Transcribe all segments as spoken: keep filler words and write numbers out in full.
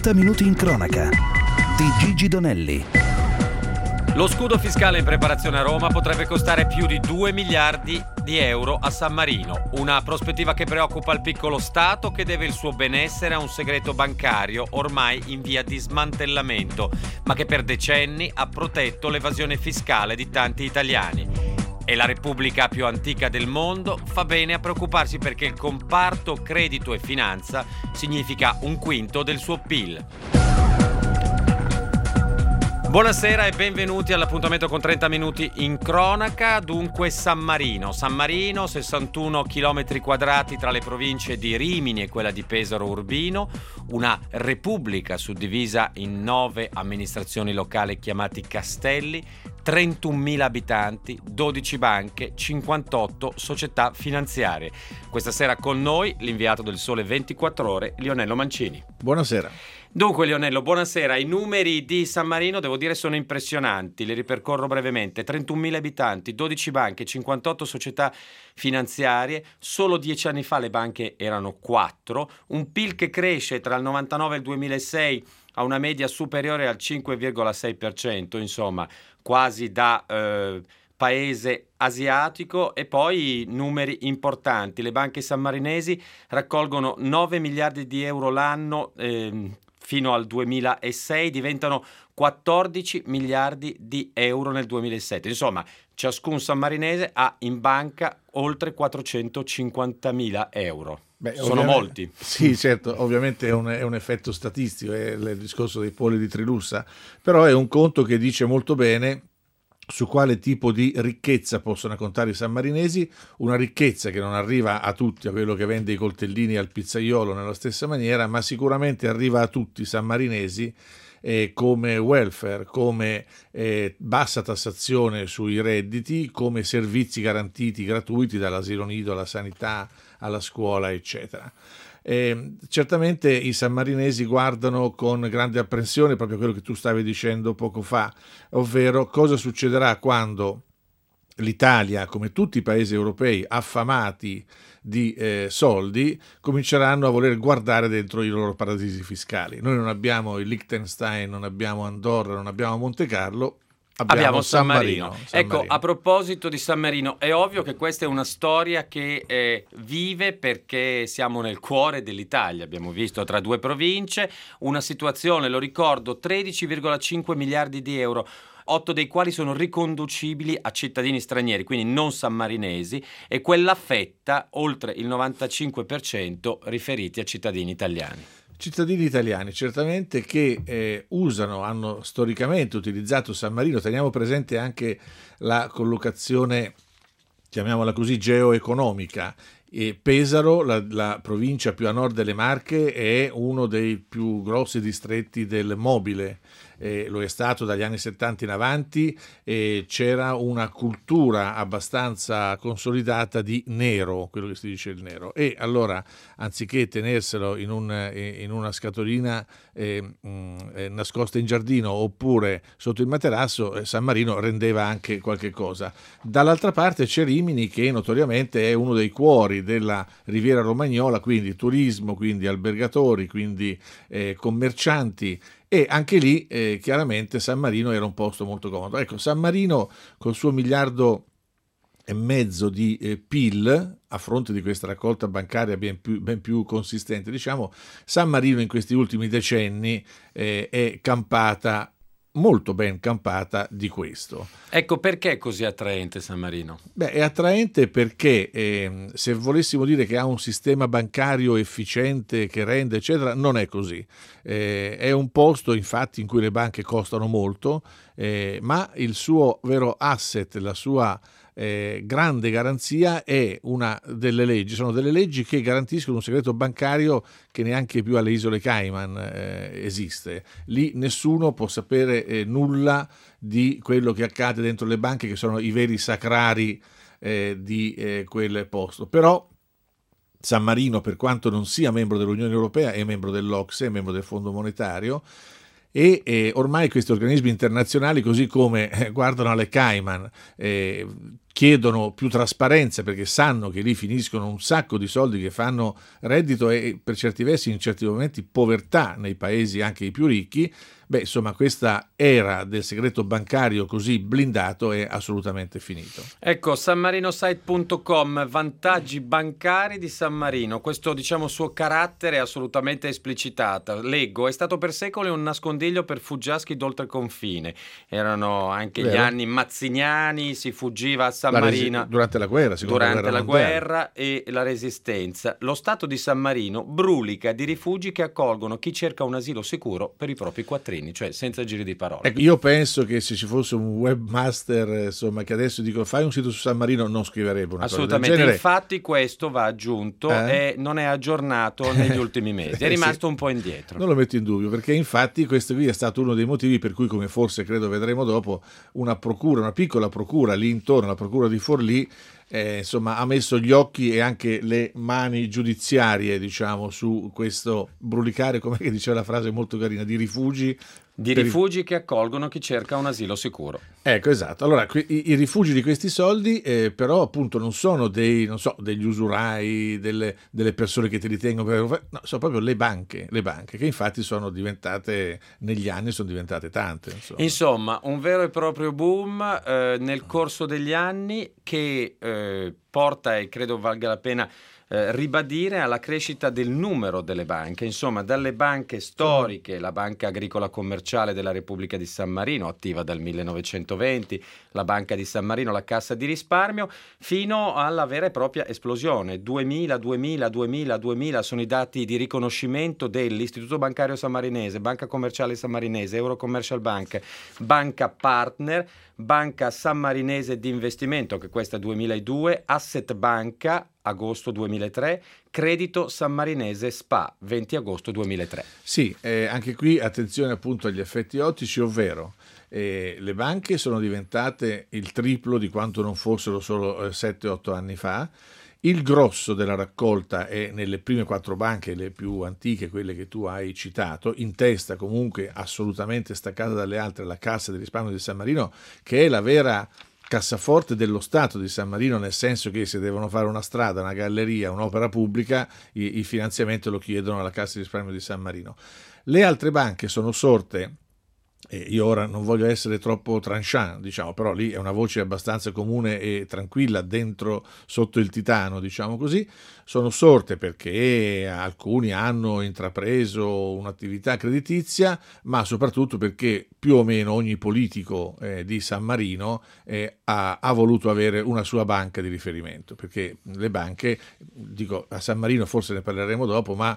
trenta minuti in cronaca di Gigi Donelli. Lo scudo fiscale in preparazione a Roma potrebbe costare più di due miliardi di euro a San Marino, una prospettiva che preoccupa il piccolo Stato che deve il suo benessere a un segreto bancario ormai in via di smantellamento, ma che per decenni ha protetto l'evasione fiscale di tanti italiani. E la Repubblica più antica del mondo fa bene a preoccuparsi perché il comparto credito e finanza significa un quinto del suo P I L. Buonasera e benvenuti all'appuntamento con trenta minuti in cronaca. Dunque San Marino. San Marino, sessantuno chilometri quadrati tra le province di Rimini e quella di Pesaro Urbino, una repubblica suddivisa in nove amministrazioni locali chiamati castelli, trentunomila abitanti, dodici banche, cinquantotto società finanziarie. Questa sera con noi l'inviato del Sole ventiquattro Ore, Lionello Mancini. Buonasera. Dunque Lionello, buonasera. I numeri di San Marino, devo dire, sono impressionanti, li ripercorro brevemente. trentunomila abitanti, dodici banche, cinquantotto società finanziarie. Solo dieci anni fa le banche erano quattro, un P I L che cresce tra il novantanove e il duemilasei a una media superiore al cinque virgola sei per cento, insomma, quasi da eh, paese asiatico. E poi numeri importanti. Le banche sammarinesi raccolgono nove miliardi di euro l'anno eh, fino al duemilasei, diventano quattordici miliardi di euro nel duemilasette. Insomma, ciascun sammarinese ha in banca oltre quattrocentocinquantamila euro. Beh, sono molti. Sì, certo, ovviamente è un, è un effetto statistico, è il discorso dei poli di Trilussa, però è un conto che dice molto bene su quale tipo di ricchezza possono contare i sammarinesi, una ricchezza che non arriva a tutti, a quello che vende i coltellini al pizzaiolo nella stessa maniera, ma sicuramente arriva a tutti i sammarinesi eh, come welfare, come eh, bassa tassazione sui redditi, come servizi garantiti gratuiti dall'asilo nido alla sanità, alla scuola, eccetera. Eh, certamente i sammarinesi guardano con grande apprensione proprio quello che tu stavi dicendo poco fa, ovvero cosa succederà quando l'Italia, come tutti i paesi europei affamati di eh, soldi, cominceranno a voler guardare dentro i loro paradisi fiscali. Noi non abbiamo il Liechtenstein, non abbiamo Andorra, non abbiamo Monte Carlo. Abbiamo, Abbiamo San, San Marino. Marino. San Ecco, Marino. A proposito di San Marino, è ovvio che questa è una storia che eh, vive perché siamo nel cuore dell'Italia. Abbiamo visto tra due province una situazione, lo ricordo, tredici virgola cinque miliardi di euro, otto dei quali sono riconducibili a cittadini stranieri, quindi non sammarinesi, e quella fetta, oltre il novantacinque per cento, riferiti a cittadini italiani. Cittadini italiani, certamente, che eh, usano, hanno storicamente utilizzato San Marino. Teniamo presente anche la collocazione, chiamiamola così, geoeconomica. E Pesaro, la, la provincia più a nord delle Marche, è uno dei più grossi distretti del mobile. Eh, lo è stato dagli anni settanta in avanti, e c'era una cultura abbastanza consolidata di nero, quello che si dice il nero, e allora anziché tenerselo in, un, in una scatolina eh, mh, nascosta in giardino oppure sotto il materasso, eh, San Marino rendeva anche qualche cosa. Dall'altra parte c'è Rimini, che notoriamente è uno dei cuori della Riviera Romagnola, quindi turismo, quindi albergatori, quindi eh, commercianti. E anche lì eh, chiaramente San Marino era un posto molto comodo. Ecco, San Marino col suo miliardo e mezzo di eh, P I L, a fronte di questa raccolta bancaria ben più, ben più consistente, diciamo, San Marino in questi ultimi decenni eh, è campata, molto ben campata di questo. Ecco, perché è così attraente San Marino? Beh, è attraente perché eh, se volessimo dire che ha un sistema bancario efficiente che rende, eccetera, non è così. Eh, è un posto, infatti, in cui le banche costano molto, eh, ma il suo vero asset, la sua Eh, grande garanzia è una delle leggi, sono delle leggi che garantiscono un segreto bancario che neanche più alle isole Cayman eh, esiste. Lì nessuno può sapere eh, nulla di quello che accade dentro le banche, che sono i veri sacrari eh, di eh, quel posto. Però San Marino, per quanto non sia membro dell'Unione Europea, è membro dell'O C S E, è membro del Fondo Monetario, e eh, ormai questi organismi internazionali, così come eh, guardano alle Cayman, eh, chiedono più trasparenza perché sanno che lì finiscono un sacco di soldi che fanno reddito e per certi versi in certi momenti povertà nei paesi anche i più ricchi. Beh, insomma, questa era del segreto bancario così blindato è assolutamente finito. Ecco, sanmarinosite punto com, vantaggi bancari di San Marino. Questo, diciamo, suo carattere è assolutamente esplicitato. Leggo, è stato per secoli un nascondiglio per fuggiaschi d'oltreconfine. Erano anche Vero. Gli anni mazziniani, si fuggiva a San La Marino. resi- durante la guerra, seconda Durante guerra la mondiale. guerra e la resistenza. Lo Stato di San Marino brulica di rifugi che accolgono chi cerca un asilo sicuro per i propri quattrini, cioè senza giri di parole. Ecco, io penso che se ci fosse un webmaster, insomma, che adesso dico fai un sito su San Marino, non scriverebbe una Assolutamente, cosa del genere. infatti questo va aggiunto Eh? e non è aggiornato negli ultimi mesi, è Eh, rimasto sì. un po' indietro. Non lo metto in dubbio, perché infatti questo qui è stato uno dei motivi per cui, come forse credo vedremo dopo, una procura, una piccola procura lì intorno, la procura di Forlì, eh, insomma, ha messo gli occhi e anche le mani giudiziarie, diciamo, su questo brulicare, come che diceva la frase molto carina, di rifugi. Di per- rifugi che accolgono chi cerca un asilo sicuro. Ecco, esatto. Allora, que- i, i rifugi di questi soldi, eh, però, appunto, non sono dei, non so, degli usurai, delle, delle persone che te li tengono per... No, sono proprio le banche, le banche, che infatti sono diventate, negli anni, sono diventate tante. Insomma. Insomma, un vero e proprio boom eh, nel corso degli anni che eh, porta, e credo valga la pena eh, ribadire, alla crescita del numero delle banche. Insomma, dalle banche storiche, la Banca Agricola Commerciale della Repubblica di San Marino, attiva dal millenovecentoventi, la Banca di San Marino, la Cassa di Risparmio, fino alla vera e propria esplosione. duemila, duemila, duemila, duemila sono i dati di riconoscimento dell'Istituto Bancario Sammarinese, Banca Commerciale Sammarinese, Euro Commercial Bank, Banca Partner, Banca Sammarinese di Investimento, che questa è duemiladue, Asset Banca, agosto duemilatré, Credito Sammarinese S P A, venti agosto duemilatré. Sì, eh, anche qui attenzione appunto agli effetti ottici, ovvero eh, le banche sono diventate il triplo di quanto non fossero solo eh, sette otto anni fa. Il grosso della raccolta è nelle prime quattro banche, le più antiche, quelle che tu hai citato, in testa comunque assolutamente staccata dalle altre la Cassa di Risparmio di San Marino, che è la vera cassaforte dello Stato di San Marino, nel senso che se devono fare una strada, una galleria, un'opera pubblica, il, il finanziamento lo chiedono alla Cassa di Risparmio di San Marino. Le altre banche sono sorte, e io ora non voglio essere troppo tranchant, diciamo, però lì è una voce abbastanza comune e tranquilla dentro, sotto il titano, diciamo così, sono sorte perché alcuni hanno intrapreso un'attività creditizia, ma soprattutto perché più o meno ogni politico eh, di San Marino eh, ha, ha voluto avere una sua banca di riferimento, perché le banche, dico, a San Marino forse ne parleremo dopo, ma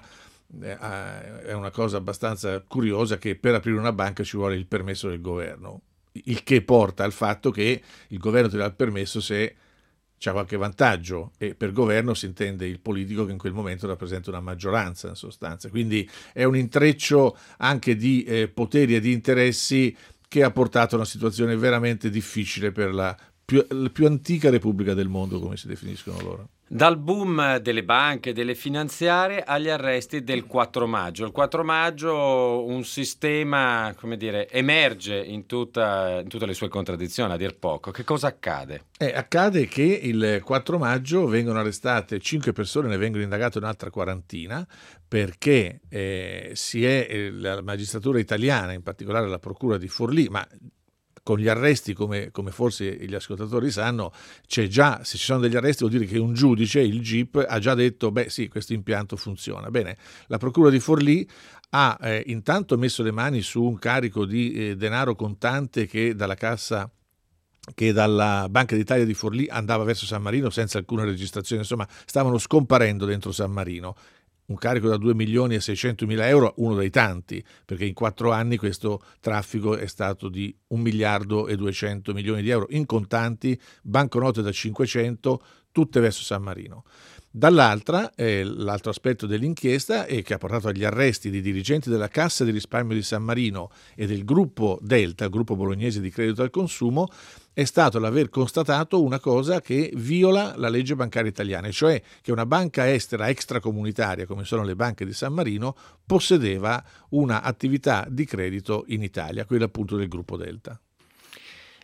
è una cosa abbastanza curiosa che per aprire una banca ci vuole il permesso del governo, il che porta al fatto che il governo ti dà il permesso se c'è qualche vantaggio, e per governo si intende il politico che in quel momento rappresenta una maggioranza in sostanza, quindi è un intreccio anche di eh, poteri e di interessi che ha portato a una situazione veramente difficile per la più, la più antica repubblica del mondo, come si definiscono loro. Dal boom delle banche, delle finanziarie, agli arresti del quattro maggio. Il quattro maggio un sistema, come dire, emerge in, tutta, in tutte le sue contraddizioni, a dir poco. Che cosa accade? Eh, accade che il quattro maggio vengono arrestate cinque persone, ne vengono indagate un'altra quarantina, perché eh, si è eh, la magistratura italiana, in particolare la procura di Forlì, ma con gli arresti, come, come forse gli ascoltatori sanno, c'è già, se ci sono degli arresti vuol dire che un giudice, il G I P, ha già detto, beh sì, questo impianto funziona. Bene, la procura di Forlì ha eh, intanto messo le mani su un carico di eh, denaro contante che dalla cassa, che dalla Banca d'Italia di Forlì andava verso San Marino senza alcuna registrazione, insomma stavano scomparendo dentro San Marino. Un carico da due milioni e seicentomila euro, uno dei tanti, perché in quattro anni questo traffico è stato di un miliardo e duecento milioni di euro in contanti, banconote da cinquecento, tutte verso San Marino. Dall'altra, eh, l'altro aspetto dell'inchiesta è che ha portato agli arresti di dirigenti della Cassa di Risparmio di San Marino e del gruppo Delta, il gruppo bolognese di credito al consumo, è stato l'aver constatato una cosa che viola la legge bancaria italiana, cioè che una banca estera extracomunitaria, come sono le banche di San Marino, possedeva una attività di credito in Italia, quella appunto del gruppo Delta.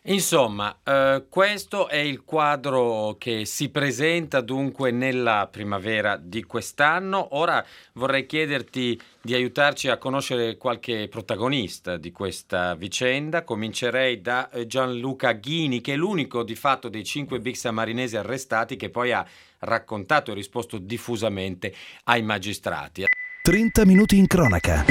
Insomma, eh, questo è il quadro che si presenta dunque nella primavera di quest'anno. Ora vorrei chiederti di aiutarci a conoscere qualche protagonista di questa vicenda. Comincerei da Gianluca Ghini, che è l'unico di fatto dei cinque big sammarinesi arrestati che poi ha raccontato e risposto diffusamente ai magistrati. trenta minuti in cronaca.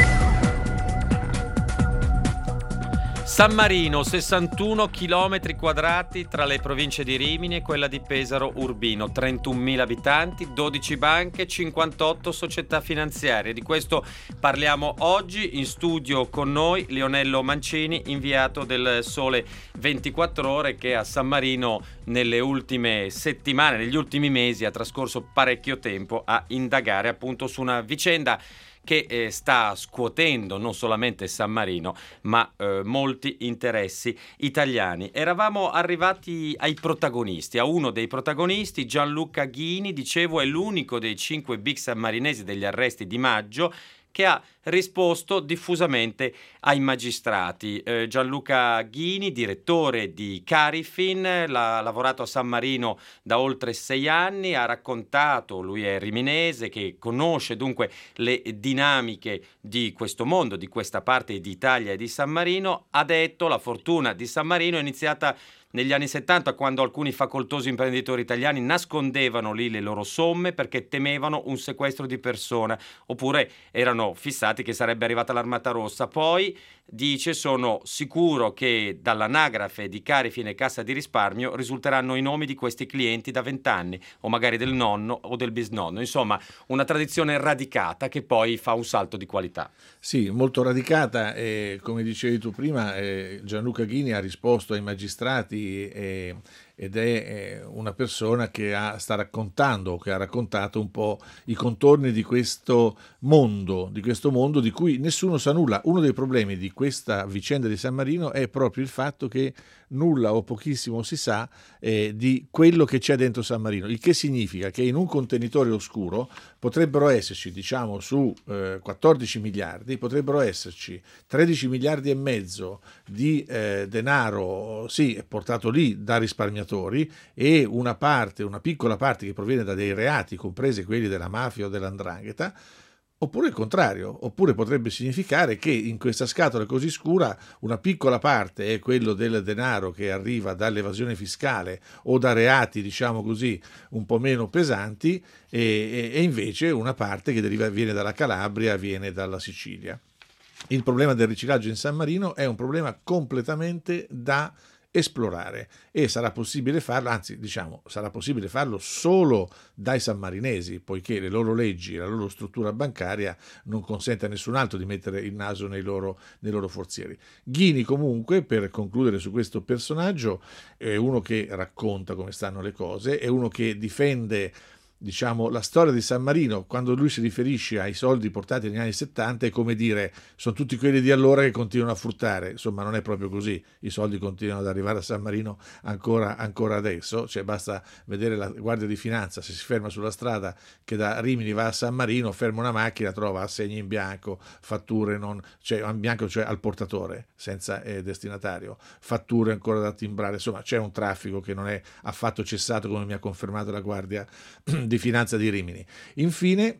San Marino, sessantuno chilometri quadrati tra le province di Rimini e quella di Pesaro Urbino, trentunomila abitanti, dodici banche, cinquantotto società finanziarie. Di questo parliamo oggi. In studio con noi Leonello Mancini, inviato del Sole ventiquattro Ore, che a San Marino nelle ultime settimane, negli ultimi mesi ha trascorso parecchio tempo a indagare appunto su una vicenda che eh, sta scuotendo non solamente San Marino, ma eh, molti interessi italiani. Eravamo arrivati ai protagonisti, a uno dei protagonisti, Gianluca Ghini, dicevo, è l'unico dei cinque big sammarinesi degli arresti di maggio che ha risposto diffusamente ai magistrati. Eh, Gianluca Ghini, direttore di Carifin, ha lavorato a San Marino da oltre sei anni, ha raccontato, lui è riminese, che conosce dunque le dinamiche di questo mondo, di questa parte d'Italia e di San Marino. Ha detto: la fortuna di San Marino è iniziata negli anni settanta, quando alcuni facoltosi imprenditori italiani nascondevano lì le loro somme perché temevano un sequestro di persona, oppure erano fissati che sarebbe arrivata l'Armata Rossa. Poi, dice, sono sicuro che dall'anagrafe di Carifin e Cassa di Risparmio risulteranno i nomi di questi clienti da vent'anni, o magari del nonno o del bisnonno. Insomma, una tradizione radicata che poi fa un salto di qualità. Sì, molto radicata, e come dicevi tu prima, eh, Gianluca Ghini ha risposto ai magistrati e, ed è una persona che ha, sta raccontando, che ha raccontato un po' i contorni di questo mondo, di questo mondo di cui nessuno sa nulla. Uno dei problemi di questa vicenda di San Marino è proprio il fatto che nulla o pochissimo si sa eh, di quello che c'è dentro San Marino, il che significa che in un contenitore oscuro potrebbero esserci, diciamo, su eh, quattordici miliardi, potrebbero esserci tredici miliardi e mezzo di eh, denaro, sì, portato lì da risparmiatori, e una parte, una piccola parte che proviene da dei reati, compresi quelli della mafia o dell'andrangheta. Oppure il contrario, oppure potrebbe significare che in questa scatola così scura una piccola parte è quello del denaro che arriva dall'evasione fiscale o da reati, diciamo così, un po' meno pesanti, e, e invece una parte che deriva, viene dalla Calabria, viene dalla Sicilia. Il problema del riciclaggio in San Marino è un problema completamente da esplorare, e sarà possibile farlo, anzi diciamo sarà possibile farlo solo dai sammarinesi, poiché le loro leggi, la loro struttura bancaria non consente a nessun altro di mettere il naso nei loro, nei loro forzieri. Ghini, comunque, per concludere su questo personaggio, è uno che racconta come stanno le cose, è uno che difende, diciamo, la storia di San Marino. Quando lui si riferisce ai soldi portati negli anni settanta è come dire: sono tutti quelli di allora che continuano a fruttare. Insomma, non è proprio così, i soldi continuano ad arrivare a San Marino ancora, ancora adesso, cioè basta vedere la Guardia di Finanza, se si ferma sulla strada che da Rimini va a San Marino, ferma una macchina, trova assegni in bianco, fatture non, cioè in bianco, cioè al portatore senza eh, destinatario, fatture ancora da timbrare. Insomma, c'è un traffico che non è affatto cessato, come mi ha confermato la Guardia di Finanza di Rimini. Infine,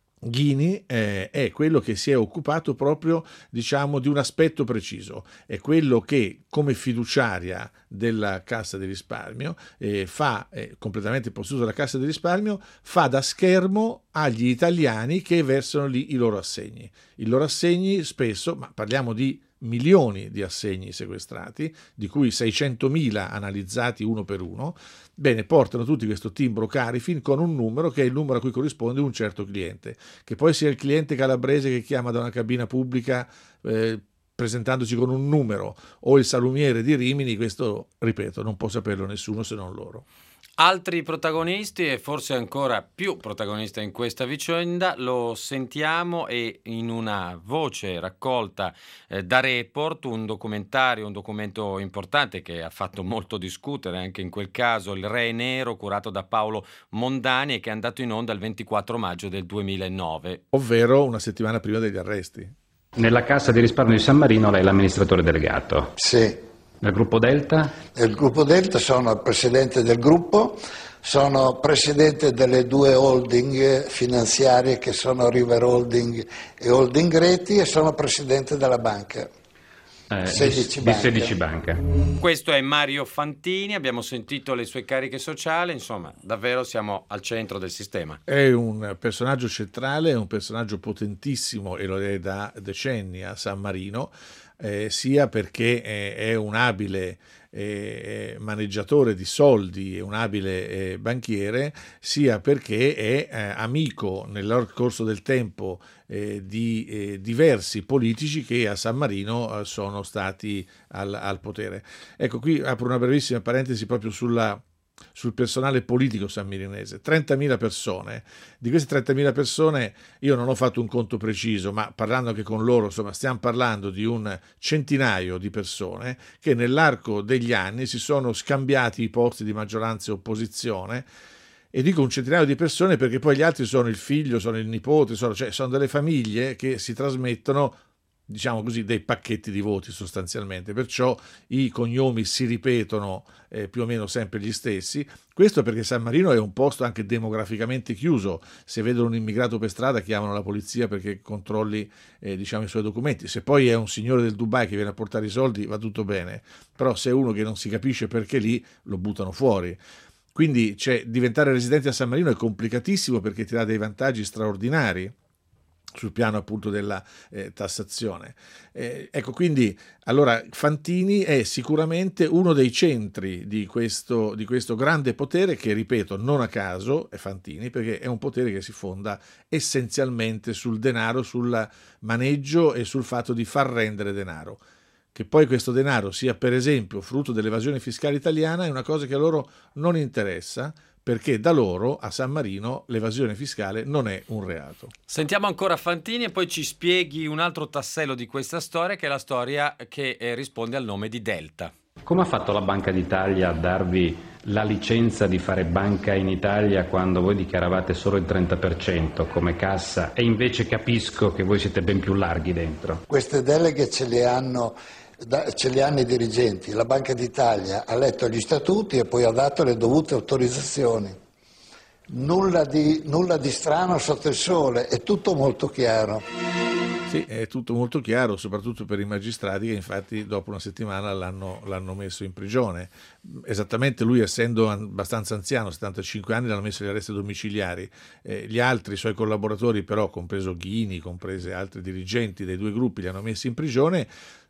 Ghini eh, è quello che si è occupato proprio, diciamo, di un aspetto preciso, è quello che come fiduciaria della Cassa di Risparmio eh, fa, eh, completamente posseduto dalla Cassa di Risparmio, fa da schermo agli italiani che versano lì i loro assegni. I loro assegni spesso, ma parliamo di milioni di assegni sequestrati, di cui seicentomila analizzati uno per uno, bene, portano tutti questo timbro Carifin con un numero che è il numero a cui corrisponde un certo cliente, che poi sia il cliente calabrese che chiama da una cabina pubblica eh, presentandosi con un numero, o il salumiere di Rimini, questo, ripeto, non può saperlo nessuno se non loro. Altri protagonisti, e forse ancora più protagonista in questa vicenda, lo sentiamo, e in una voce raccolta eh, da Report, un documentario, un documento importante che ha fatto molto discutere anche in quel caso, Il Re Nero, curato da Paolo Mondani, e che è andato in onda il ventiquattro maggio del duemilanove. Ovvero una settimana prima degli arresti. Nella Cassa di Risparmio di San Marino lei è l'amministratore delegato. Sì. Nel gruppo Delta? Nel gruppo Delta sono il presidente del gruppo, sono presidente delle due holding finanziarie che sono River Holding e Holding Reti e sono presidente della banca. Eh, sedici di, banche. di sedici banche. Questo è Mario Fantini, abbiamo sentito le sue cariche sociali, insomma, davvero siamo al centro del sistema. È un personaggio centrale, è un personaggio potentissimo e lo è da decenni a San Marino, eh, sia perché è, è un abile eh, maneggiatore di soldi, è un abile eh, banchiere, sia perché è eh, amico nel corso del tempo eh, di eh, diversi politici che a San Marino eh, sono stati al, al potere. Ecco, qui apro una brevissima parentesi proprio sulla sul personale politico sammarinese, trentamila persone. Di queste trentamila persone io non ho fatto un conto preciso, ma parlando anche con loro, insomma, stiamo parlando di un centinaio di persone che nell'arco degli anni si sono scambiati i posti di maggioranza e opposizione. E dico un centinaio di persone perché poi gli altri sono il figlio, sono il nipote, sono, cioè sono delle famiglie che si trasmettono, diciamo così, dei pacchetti di voti sostanzialmente, perciò i cognomi si ripetono eh, più o meno sempre gli stessi. Questo perché San Marino è un posto anche demograficamente chiuso, se vedono un immigrato per strada chiamano la polizia perché controlli eh, diciamo i suoi documenti. Se poi è un signore del Dubai che viene a portare i soldi va tutto bene, però se è uno che non si capisce perché lì lo buttano fuori. Quindi cioè, diventare residente a San Marino è complicatissimo perché ti dà dei vantaggi straordinari sul piano appunto della eh, tassazione. Eh, ecco, quindi allora Fantini è sicuramente uno dei centri di questo, di questo grande potere che, ripeto, non a caso è Fantini, perché è un potere che si fonda essenzialmente sul denaro, sul maneggio e sul fatto di far rendere denaro. Che poi questo denaro sia per esempio frutto dell'evasione fiscale italiana è una cosa che a loro non interessa, perché da loro a San Marino l'evasione fiscale non è un reato. Sentiamo ancora Fantini e poi ci spieghi un altro tassello di questa storia, che è la storia che eh, risponde al nome di Delta. Come ha fatto la Banca d'Italia a darvi la licenza di fare banca in Italia quando voi dichiaravate solo il trenta per cento come cassa e invece capisco che voi siete ben più larghi dentro? Queste deleghe ce le hanno ce li hanno i dirigenti. La Banca d'Italia ha letto gli statuti e poi ha dato le dovute autorizzazioni. Nulla di, nulla di strano sotto il sole, è tutto molto chiaro. Sì, è tutto molto chiaro, soprattutto per i magistrati che infatti dopo una settimana l'hanno, l'hanno messo in prigione. Esattamente lui, essendo abbastanza anziano, settantacinque anni, l'hanno messo agli arresti domiciliari. Eh, gli altri suoi collaboratori però, compreso Ghini, comprese altri dirigenti dei due gruppi, li hanno messi in prigione.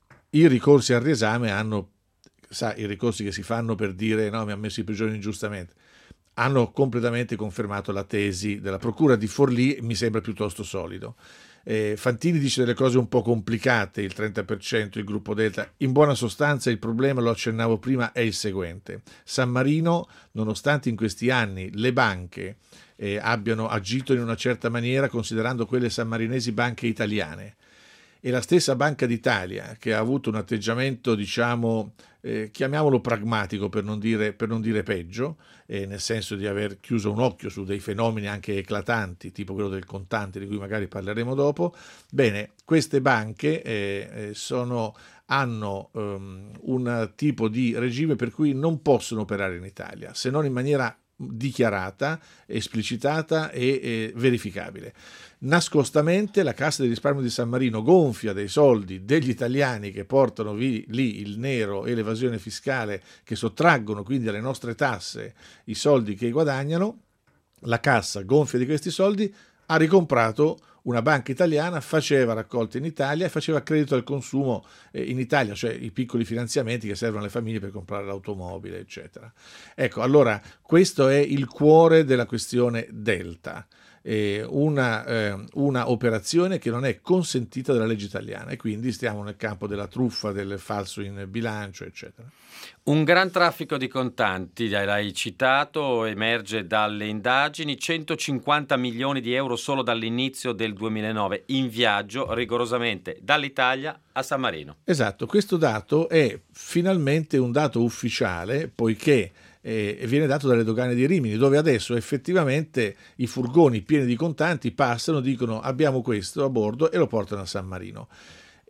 I ricorsi al riesame hanno, sa, i ricorsi che si fanno per dire no, mi ha messo in prigione ingiustamente, hanno completamente confermato la tesi della procura di Forlì, mi sembra piuttosto solido. Eh, Fantini dice delle cose un po' complicate, il trenta per cento, il gruppo Delta. In buona sostanza il problema, lo accennavo prima, è il seguente. San Marino, nonostante in questi anni le banche eh, abbiano agito in una certa maniera, considerando quelle sammarinesi banche italiane, e la stessa Banca d'Italia che ha avuto un atteggiamento, diciamo, eh, chiamiamolo pragmatico per non dire, per non dire peggio, eh, nel senso di aver chiuso un occhio su dei fenomeni anche eclatanti, tipo quello del contante di cui magari parleremo dopo. Bene, queste banche eh, sono, hanno um, un tipo di regime per cui non possono operare in Italia, se non in maniera dichiarata, esplicitata e eh, verificabile. Nascostamente la Cassa di risparmio di San Marino gonfia dei soldi degli italiani che portano vi, lì il nero e l'evasione fiscale, che sottraggono quindi alle nostre tasse i soldi che guadagnano. La Cassa gonfia di questi soldi, ha ricomprato una banca italiana, faceva raccolte in Italia e faceva credito al consumo eh, in Italia, cioè i piccoli finanziamenti che servono alle famiglie per comprare l'automobile, eccetera. Ecco, allora questo è il cuore della questione Delta. Eh, una, eh, una operazione che non è consentita dalla legge italiana e quindi stiamo nel campo della truffa, del falso in bilancio, eccetera. Un gran traffico di contanti, l'hai citato, emerge dalle indagini, centocinquanta milioni di euro solo dall'inizio del duemilanove in viaggio rigorosamente dall'Italia a San Marino. Esatto, questo dato è finalmente un dato ufficiale, poiché e viene dato dalle dogane di Rimini, dove adesso effettivamente i furgoni pieni di contanti passano, dicono abbiamo questo a bordo e lo portano a San Marino.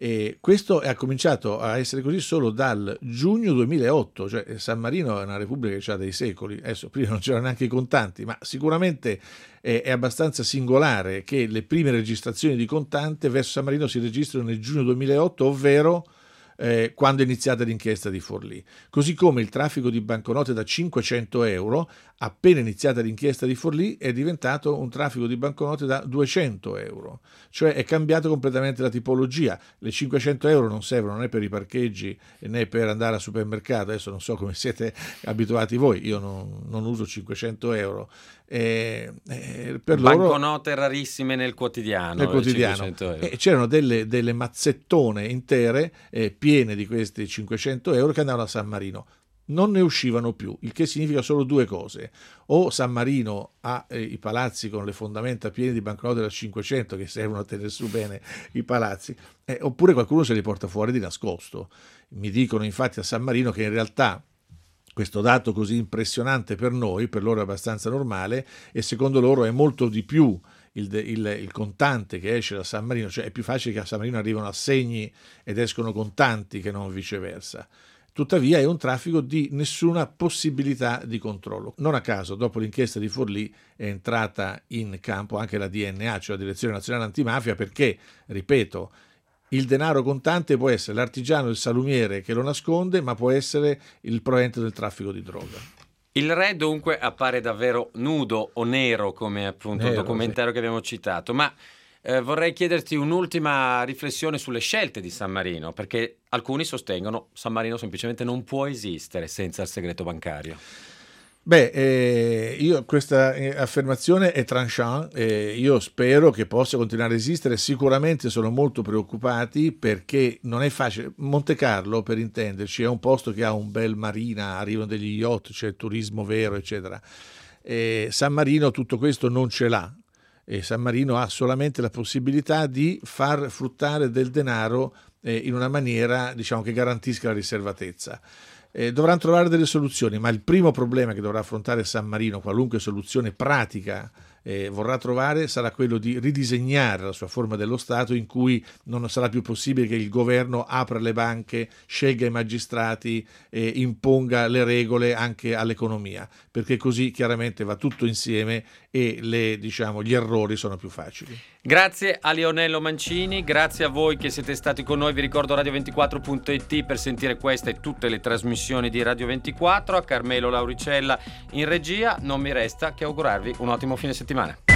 E questo ha cominciato a essere così solo dal giugno duemilaotto, cioè San Marino è una repubblica che ha dei secoli, adesso prima non c'erano neanche i contanti, ma sicuramente è, è abbastanza singolare che le prime registrazioni di contante verso San Marino si registrano nel giugno duemilaotto, ovvero Eh, quando è iniziata l'inchiesta di Forlì, così come il traffico di banconote da cinquecento euro, appena iniziata l'inchiesta di Forlì, è diventato un traffico di banconote da duecento euro, cioè è cambiato completamente la tipologia. Le cinquecento euro non servono né per i parcheggi né per andare al supermercato, adesso non so come siete abituati voi, io non, non uso cinquecento euro. Eh, eh, per banconote loro, rarissime nel quotidiano, nel quotidiano. E c'erano delle, delle mazzettone intere eh, piene di questi cinquecento euro che andavano a San Marino, non ne uscivano più, il che significa solo due cose: o San Marino ha eh, i palazzi con le fondamenta piene di banconote da cinquecento che servono a tenere su bene i palazzi, eh, oppure qualcuno se li porta fuori di nascosto. Mi dicono infatti a San Marino che in realtà questo dato così impressionante per noi, per loro è abbastanza normale, e secondo loro è molto di più il, il, il contante che esce da San Marino, cioè è più facile che a San Marino arrivano assegni ed escono contanti che non viceversa. Tuttavia è un traffico di nessuna possibilità di controllo. Non a caso, dopo l'inchiesta di Forlì è entrata in campo anche la D N A, cioè la Direzione Nazionale Antimafia, perché, ripeto, il denaro contante può essere l'artigiano, il salumiere che lo nasconde, ma può essere il provento del traffico di droga. Il re dunque appare davvero nudo o nero, come appunto il documentario sì. che abbiamo citato, ma eh, vorrei chiederti un'ultima riflessione sulle scelte di San Marino, perché alcuni sostengono San Marino semplicemente non può esistere senza il segreto bancario. Beh, eh, io questa affermazione è tranchant, eh, io spero che possa continuare a esistere. Sicuramente sono molto preoccupati perché non è facile. Monte Carlo, per intenderci, è un posto che ha un bel marina, arrivano degli yacht, c'è turismo vero, eccetera. Eh, San Marino tutto questo non ce l'ha, e San Marino ha solamente la possibilità di far fruttare del denaro eh, in una maniera, diciamo, che garantisca la riservatezza. Eh, dovranno trovare delle soluzioni, ma il primo problema che dovrà affrontare San Marino, qualunque soluzione pratica eh, vorrà trovare, sarà quello di ridisegnare la sua forma dello Stato, in cui non sarà più possibile che il governo apra le banche, scelga i magistrati e eh, imponga le regole anche all'economia, perché così chiaramente va tutto insieme e le, diciamo, gli errori sono più facili. Grazie a Lionello Mancini, grazie a voi che siete stati con noi. Vi ricordo radio ventiquattro punto it per sentire questa e tutte le trasmissioni di Radio ventiquattro. A Carmelo Lauricella in regia, non mi resta che augurarvi un ottimo fine settimana.